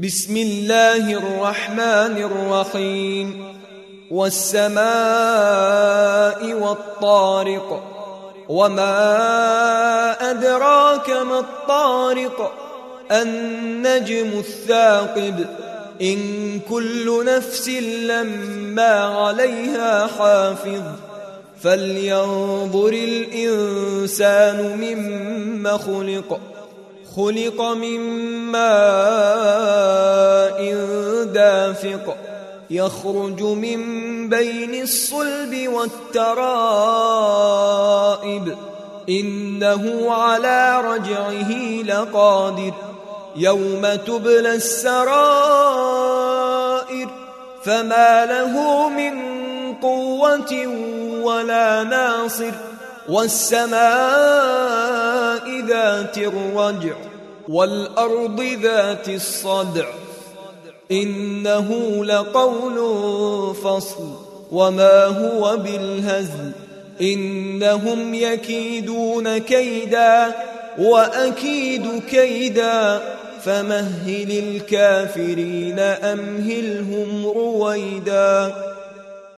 بسم الله الرحمن الرحيم والسماء والطارق وما أدراك ما الطارق النجم الثاقب إن كل نفس لما عليها حافظ فلينظر الإنسان مما خلق من ماء دافق يخرج من بين الصلب والترائب إنه على رجعه لقادر يوم تبلى السرائر فما له من قوة ولا ناصر والسماء ذات الرجع والأرض ذات الصدع إنه لقول فصل وما هو بالهزل إنهم يكيدون كيدا وأكيد كيدا فمهل الكافرين أمهلهم رويدا